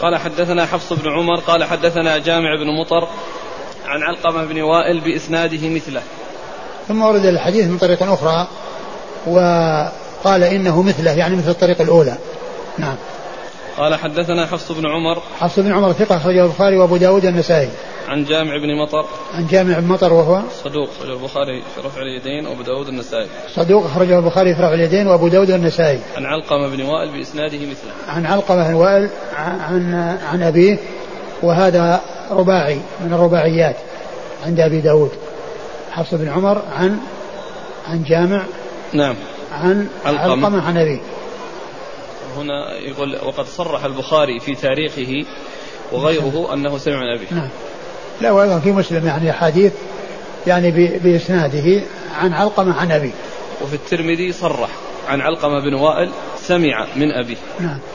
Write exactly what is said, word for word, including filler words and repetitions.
قال حدثنا حفص بن عمر قال حدثنا جامع بن مطر عن علقمة بن وائل بإسناده مثله. ثم ورد الحديث من طريق أخرى وقال إنه مثله يعني مثل الطريق الأولى. نعم. قال حدثنا حفص بن عمر حفص بن عمر ثقة أخرجه البخاري وأبو داود والنسائي. عن جامع بن مطر عن جامع بن مطر وهو صدوق أخرجه البخاري في رفع اليدين وأبو داود والنسائي. صدوق أخرجه البخاري في رفع اليدين وأبو داود والنسائي. عن علقمة بن وائل بإسناده مثله. عن علقمة بن وائل عن عن أبيه وهذا رباعي من الرباعيات عند أبي داود. حفص بن عمر عن عن جامع نعم عن علقمة عن أبيه. هنا يقول وقد صرح البخاري في تاريخه وغيره أنه سمع عن أبيه. نعم. لا وأيضا في مسلم يعني حديث يعني بإسناده عن علقمة عن أبيه. وفي الترمذي صرح عن علقمة بن وائل سمع من أبيه. نعم.